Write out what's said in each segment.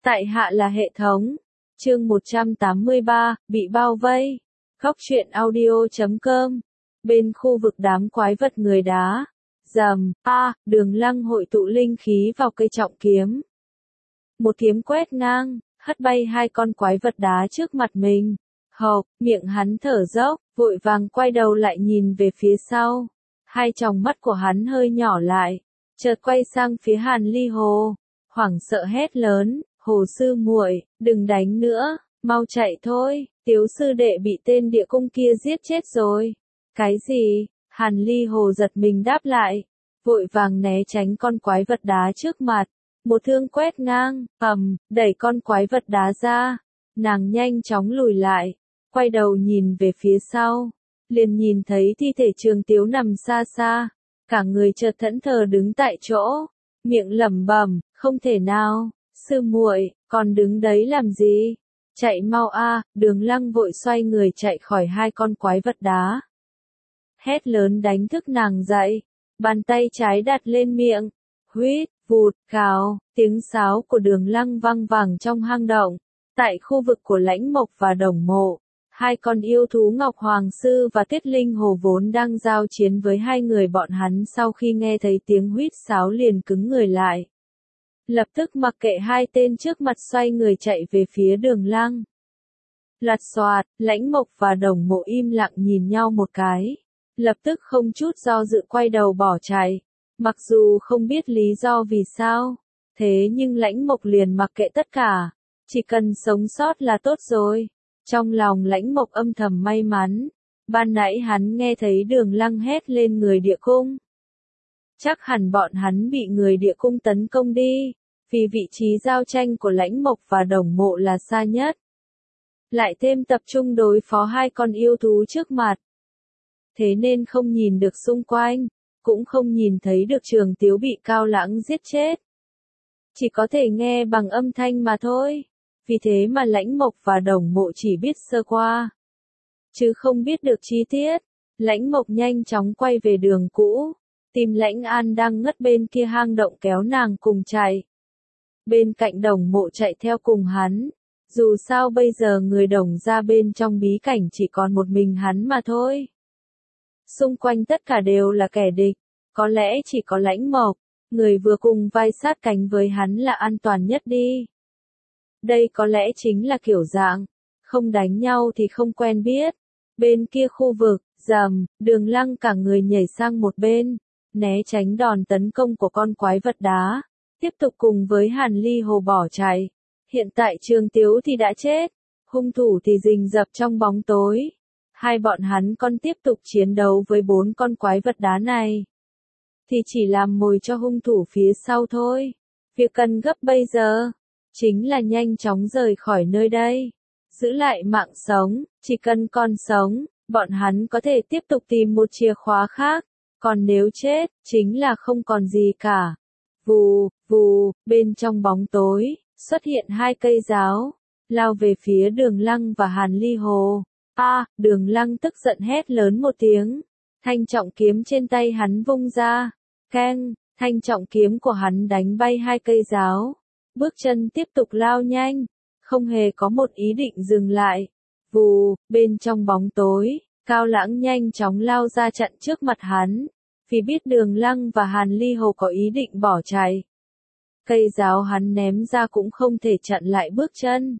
Tại hạ là hệ thống. Chương 183, bị bao vây. Góc truyện audio.com. Bên khu vực đám quái vật người đá. Rầm, Đường Lăng hội tụ linh khí vào cây trọng kiếm. Một kiếm quét ngang, hất bay hai con quái vật đá trước mặt mình. Hộc, miệng hắn thở dốc, vội vàng quay đầu lại nhìn về phía sau. Hai tròng mắt của hắn hơi nhỏ lại, chợt quay sang phía Hàn Ly Hồ, hoảng sợ hét lớn, Hồ sư muội, đừng đánh nữa, mau chạy thôi, Tiếu sư đệ bị tên địa cung kia giết chết rồi. Cái gì? Hàn Ly Hồ giật mình đáp lại, vội vàng né tránh con quái vật đá trước mặt. Một thương quét ngang, đẩy con quái vật đá ra. Nàng nhanh chóng lùi lại, quay đầu nhìn về phía sau, liền nhìn thấy thi thể Trường Tiếu nằm xa xa, cả người chợt thẫn thờ đứng tại chỗ, miệng lẩm bẩm, không thể nào, sư muội, còn đứng đấy làm gì? Chạy mau a! Đường Lăng vội xoay người chạy khỏi hai con quái vật đá. Hét lớn đánh thức nàng dậy, bàn tay trái đặt lên miệng, huýt, vụt, cào, tiếng sáo của Đường Lăng vang vẳng trong hang động. Tại khu vực của Lãnh Mộc và Đồng Mộ, hai con yêu thú Ngọc Hoàng Sư và Tiết Linh Hồ vốn đang giao chiến với hai người bọn hắn sau khi nghe thấy tiếng huýt sáo liền cứng người lại. Lập tức mặc kệ hai tên trước mặt xoay người chạy về phía Đường Lăng. Lạt xoạt, Lãnh Mộc và Đồng Mộ im lặng nhìn nhau một cái, lập tức không chút do dự quay đầu bỏ chạy. Mặc dù không biết lý do vì sao, thế nhưng Lãnh Mộc liền mặc kệ tất cả, chỉ cần sống sót là tốt rồi. Trong lòng Lãnh Mộc âm thầm may mắn, ban nãy hắn nghe thấy Đường Lăng hét lên người địa cung. Chắc hẳn bọn hắn bị người địa cung tấn công đi, vì vị trí giao tranh của Lãnh Mộc và Đồng Mộ là xa nhất. Lại thêm tập trung đối phó hai con yêu thú trước mặt. Thế nên không nhìn được xung quanh, cũng không nhìn thấy được Trường Tiếu bị Cao Lãng giết chết. Chỉ có thể nghe bằng âm thanh mà thôi. Vì thế mà Lãnh Mộc và Đồng Mộ chỉ biết sơ qua, chứ không biết được chi tiết. Lãnh Mộc nhanh chóng quay về đường cũ, tìm Lãnh An đang ngất bên kia hang động kéo nàng cùng chạy. Bên cạnh Đồng Mộ chạy theo cùng hắn, dù sao bây giờ người Đồng ra bên trong bí cảnh chỉ còn một mình hắn mà thôi. Xung quanh tất cả đều là kẻ địch, có lẽ chỉ có Lãnh Mộc, người vừa cùng vai sát cánh với hắn là an toàn nhất đi. Đây có lẽ chính là kiểu dạng, không đánh nhau thì không quen biết. Bên kia khu vực, rầm, Đường Lăng cả người nhảy sang một bên, né tránh đòn tấn công của con quái vật đá, tiếp tục cùng với Hàn Ly Hồ bỏ chạy. Hiện tại Trường Tiếu thì đã chết, hung thủ thì rình rập trong bóng tối. Hai bọn hắn còn tiếp tục chiến đấu với bốn con quái vật đá này, thì chỉ làm mồi cho hung thủ phía sau thôi. Việc cần gấp bây giờ chính là nhanh chóng rời khỏi nơi đây, giữ lại mạng sống. Chỉ cần còn sống, bọn hắn có thể tiếp tục tìm một chìa khóa khác, còn nếu chết, chính là không còn gì cả. Vù, vù, bên trong bóng tối, xuất hiện hai cây giáo, lao về phía Đường Lăng và Hàn Ly Hồ. Đường Lăng tức giận hét lớn một tiếng, thanh trọng kiếm trên tay hắn vung ra, keng, thanh trọng kiếm của hắn đánh bay hai cây giáo. Bước chân tiếp tục lao nhanh, không hề có một ý định dừng lại. Vù, bên trong bóng tối, Cao Lãng nhanh chóng lao ra chặn trước mặt hắn, vì biết Đường Lăng và Hàn Ly Hồ có ý định bỏ chạy. Cây giáo hắn ném ra cũng không thể chặn lại bước chân.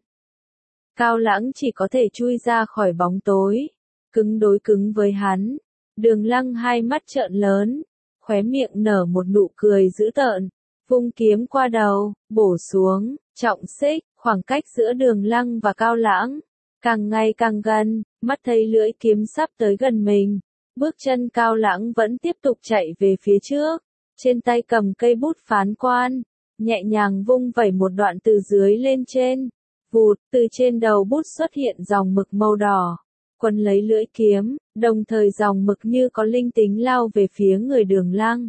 Cao Lãng chỉ có thể chui ra khỏi bóng tối, cứng đối cứng với hắn. Đường Lăng hai mắt trợn lớn, khóe miệng nở một nụ cười dữ tợn. Vung kiếm qua đầu, bổ xuống, trọng xích, khoảng cách giữa Đường Lăng và Cao Lãng càng ngày càng gần, mắt thấy lưỡi kiếm sắp tới gần mình. Bước chân Cao Lãng vẫn tiếp tục chạy về phía trước, trên tay cầm cây bút phán quan, nhẹ nhàng vung vẩy một đoạn từ dưới lên trên. Vụt, từ trên đầu bút xuất hiện dòng mực màu đỏ, quấn lấy lưỡi kiếm, đồng thời dòng mực như có linh tính lao về phía người Đường Lăng.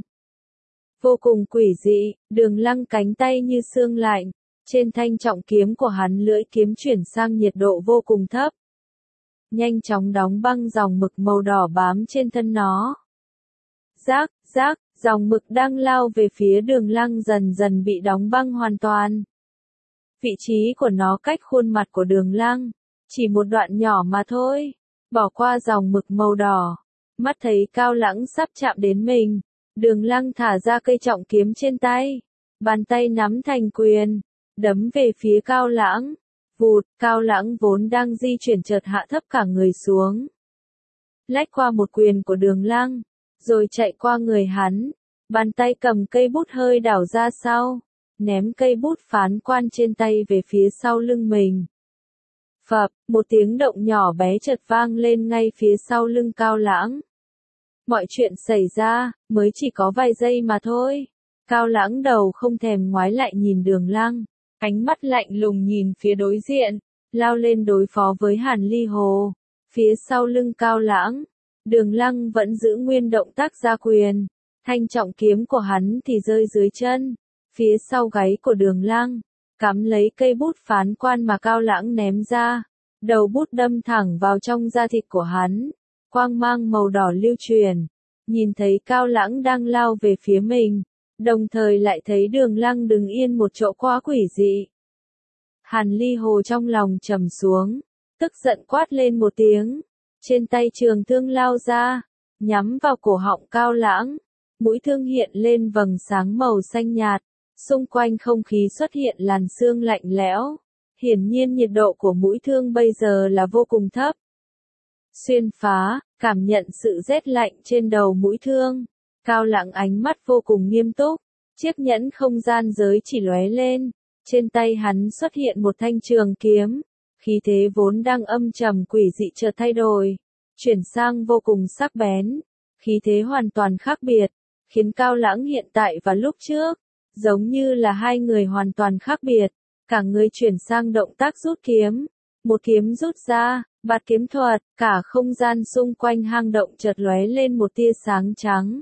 Vô cùng quỷ dị, Đường Lăng cánh tay như xương lạnh, trên thanh trọng kiếm của hắn lưỡi kiếm chuyển sang nhiệt độ vô cùng thấp. Nhanh chóng đóng băng dòng mực màu đỏ bám trên thân nó. Rác, rác, dòng mực đang lao về phía Đường Lăng dần dần bị đóng băng hoàn toàn. Vị trí của nó cách khuôn mặt của Đường Lăng, chỉ một đoạn nhỏ mà thôi. Bỏ qua dòng mực màu đỏ, mắt thấy Cao Lãng sắp chạm đến mình, Đường Lăng thả ra cây trọng kiếm trên tay, bàn tay nắm thành quyền, đấm về phía Cao Lãng. Vụt, Cao Lãng vốn đang di chuyển chợt hạ thấp cả người xuống, lách qua một quyền của Đường Lăng, rồi chạy qua người hắn, bàn tay cầm cây bút hơi đảo ra sau, ném cây bút phán quan trên tay về phía sau lưng mình. Phập, một tiếng động nhỏ bé chợt vang lên ngay phía sau lưng Cao Lãng. Mọi chuyện xảy ra, mới chỉ có vài giây mà thôi. Cao Lãng đầu không thèm ngoái lại nhìn Đường Lăng, ánh mắt lạnh lùng nhìn phía đối diện, lao lên đối phó với Hàn Ly Hồ. Phía sau lưng Cao Lãng, Đường Lăng vẫn giữ nguyên động tác ra quyền, thanh trọng kiếm của hắn thì rơi dưới chân, phía sau gáy của Đường Lăng, cắm lấy cây bút phán quan mà Cao Lãng ném ra, đầu bút đâm thẳng vào trong da thịt của hắn, quang mang màu đỏ lưu truyền. Nhìn thấy Cao Lãng đang lao về phía mình, đồng thời lại thấy Đường Lăng đứng yên một chỗ quá quỷ dị. Hàn Ly Hồ trong lòng trầm xuống, tức giận quát lên một tiếng, trên tay trường thương lao ra, nhắm vào cổ họng Cao Lãng, mũi thương hiện lên vầng sáng màu xanh nhạt, xung quanh không khí xuất hiện làn sương lạnh lẽo, hiển nhiên nhiệt độ của mũi thương bây giờ là vô cùng thấp. Xuyên phá, cảm nhận sự rét lạnh trên đầu mũi thương, Cao Lãng ánh mắt vô cùng nghiêm túc, chiếc nhẫn không gian giới chỉ lóe lên, trên tay hắn xuất hiện một thanh trường kiếm, khí thế vốn đang âm trầm quỷ dị chợt thay đổi, chuyển sang vô cùng sắc bén, khí thế hoàn toàn khác biệt, khiến Cao Lãng hiện tại và lúc trước, giống như là hai người hoàn toàn khác biệt, cả người chuyển sang động tác rút kiếm, một kiếm rút ra, bạt kiếm thuật, cả không gian xung quanh hang động chợt lóe lên một tia sáng trắng.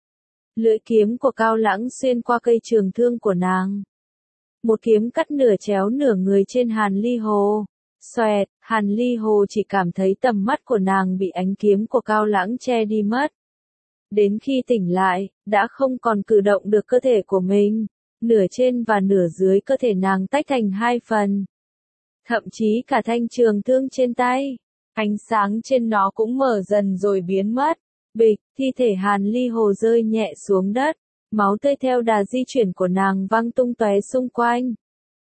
Lưỡi kiếm của Cao Lãng xuyên qua cây trường thương của nàng. Một kiếm cắt nửa chéo nửa người trên Hàn Ly Hồ. Xoẹt, Hàn Ly Hồ chỉ cảm thấy tầm mắt của nàng bị ánh kiếm của Cao Lãng che đi mất. Đến khi tỉnh lại, đã không còn cử động được cơ thể của mình, nửa trên và nửa dưới cơ thể nàng tách thành hai phần. Thậm chí cả thanh trường thương trên tay, ánh sáng trên nó cũng mở dần rồi biến mất. Bịch, thi thể Hàn Ly Hồ rơi nhẹ xuống đất, máu tươi theo đà di chuyển của nàng văng tung tóe xung quanh.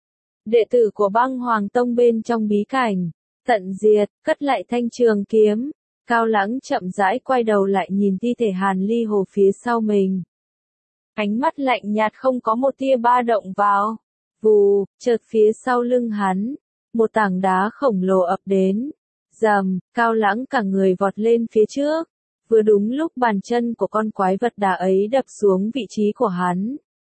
Đệ tử của Băng Hoàng Tông bên trong bí cảnh, tận diệt, cất lại thanh trường kiếm, Cao Lãng chậm rãi quay đầu lại nhìn thi thể Hàn Ly Hồ phía sau mình. Ánh mắt lạnh nhạt không có một tia ba động vào. Vù, chợt phía sau lưng hắn, một tảng đá khổng lồ ập đến. Rầm, Cao Lãng cả người vọt lên phía trước. Vừa đúng lúc bàn chân của con quái vật đá ấy đập xuống vị trí của hắn.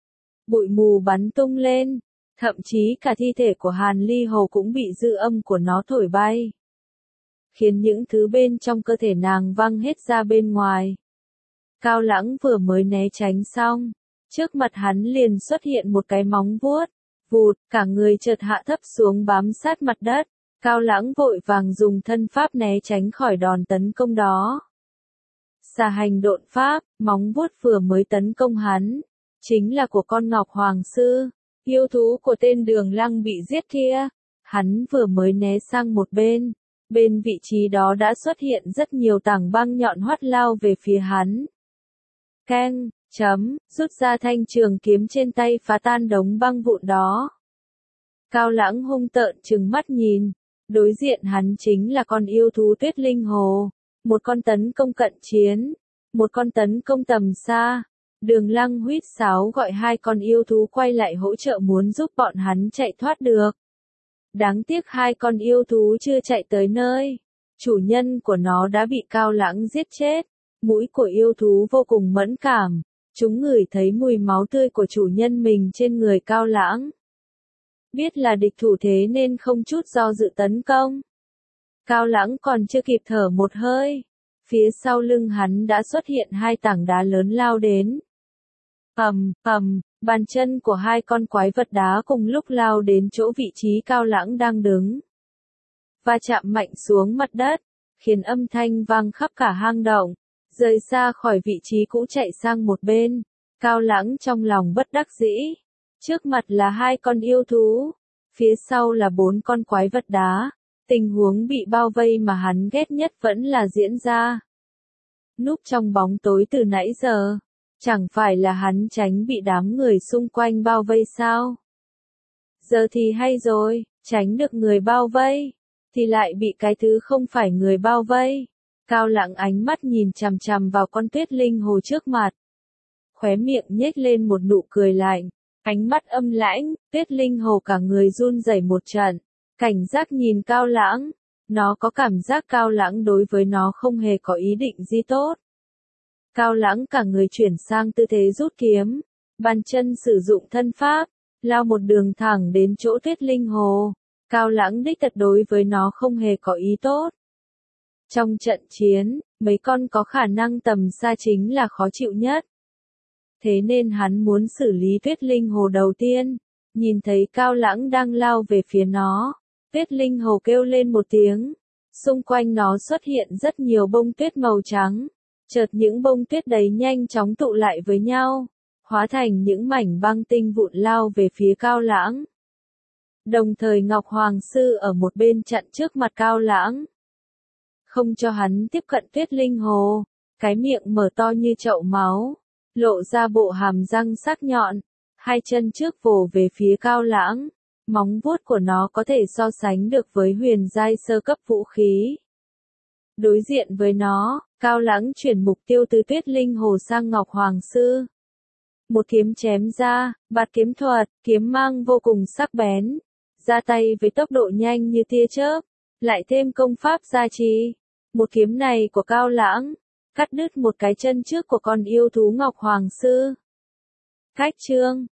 Bụi mù bắn tung lên, thậm chí cả thi thể của Hàn Ly Hồ cũng bị dư âm của nó thổi bay, khiến những thứ bên trong cơ thể nàng văng hết ra bên ngoài. Cao Lãng vừa mới né tránh xong, trước mặt hắn liền xuất hiện một cái móng vuốt, vụt, cả người chợt hạ thấp xuống bám sát mặt đất. Cao Lãng vội vàng dùng thân pháp né tránh khỏi đòn tấn công đó. Xà hành độn pháp, móng vuốt vừa mới tấn công hắn, chính là của con Ngọc Hoàng Sư, yêu thú của tên Đường Lăng bị giết kia. Hắn vừa mới né sang một bên, bên vị trí đó đã xuất hiện rất nhiều tảng băng nhọn hoắt lao về phía hắn. Keng, rút ra thanh trường kiếm trên tay phá tan đống băng vụn đó. Cao Lãng hung tợn trừng mắt nhìn, đối diện hắn chính là con yêu thú Tuyết Linh Hồ. Một con tấn công cận chiến, một con tấn công tầm xa. Đường Lăng huýt sáo gọi hai con yêu thú quay lại hỗ trợ muốn giúp bọn hắn chạy thoát được. Đáng tiếc hai con yêu thú chưa chạy tới nơi. Chủ nhân của nó đã bị Cao Lãng giết chết. Mũi của yêu thú vô cùng mẫn cảm. Chúng ngửi thấy mùi máu tươi của chủ nhân mình trên người Cao Lãng. Biết là địch thủ thế nên không chút do dự tấn công. Cao Lãng còn chưa kịp thở một hơi, phía sau lưng hắn đã xuất hiện hai tảng đá lớn lao đến. Bàn chân của hai con quái vật đá cùng lúc lao đến chỗ vị trí Cao Lãng đang đứng. Va chạm mạnh xuống mặt đất, khiến âm thanh vang khắp cả hang động, rời xa khỏi vị trí cũ chạy sang một bên. Cao Lãng trong lòng bất đắc dĩ. Trước mặt là hai con yêu thú, phía sau là 4 con quái vật đá. Tình huống bị bao vây mà hắn ghét nhất vẫn là diễn ra. Núp trong bóng tối từ nãy giờ, chẳng phải là hắn tránh bị đám người xung quanh bao vây sao? Giờ thì hay rồi, tránh được người bao vây, thì lại bị cái thứ không phải người bao vây. Cao Lãng ánh mắt nhìn chằm chằm vào con Tuyết Linh Hồ trước mặt. Khóe miệng nhếch lên một nụ cười lạnh, ánh mắt âm lãnh, Tuyết Linh Hồ cả người run rẩy một trận, cảnh giác nhìn Cao Lãng. Nó có cảm giác Cao Lãng đối với nó không hề có ý định gì tốt. Cao Lãng cả người chuyển sang tư thế rút kiếm, bàn chân sử dụng thân pháp, lao một đường thẳng đến chỗ Tuyết Linh Hồ. Cao Lãng đích thật đối với nó không hề có ý tốt. Trong trận chiến, mấy con có khả năng tầm xa chính là khó chịu nhất. Thế nên hắn muốn xử lý Tuyết Linh Hồ đầu tiên. Nhìn thấy Cao Lãng đang lao về phía nó, Tuyết Linh Hồ kêu lên một tiếng. Xung quanh nó xuất hiện rất nhiều bông tuyết màu trắng. Chợt những bông tuyết đấy nhanh chóng tụ lại với nhau, hóa thành những mảnh băng tinh vụn lao về phía Cao Lãng. Đồng thời Ngọc Hoàng Sư ở một bên chặn trước mặt Cao Lãng, không cho hắn tiếp cận Tuyết Linh Hồ. Cái miệng mở to như chậu máu, lộ ra bộ hàm răng sắc nhọn, hai chân trước vồ về phía Cao Lãng. Móng vuốt của nó có thể so sánh được với huyền giai sơ cấp vũ khí. Đối diện với nó, Cao Lãng chuyển mục tiêu từ Tuyết Linh Hồ sang Ngọc Hoàng Sư. Một kiếm chém ra, bạt kiếm thuật, kiếm mang vô cùng sắc bén, ra tay với tốc độ nhanh như tia chớp, lại thêm công pháp gia trì. Một kiếm này của Cao Lãng, cắt đứt một cái chân trước của con yêu thú Ngọc Hoàng Sư. Cách chương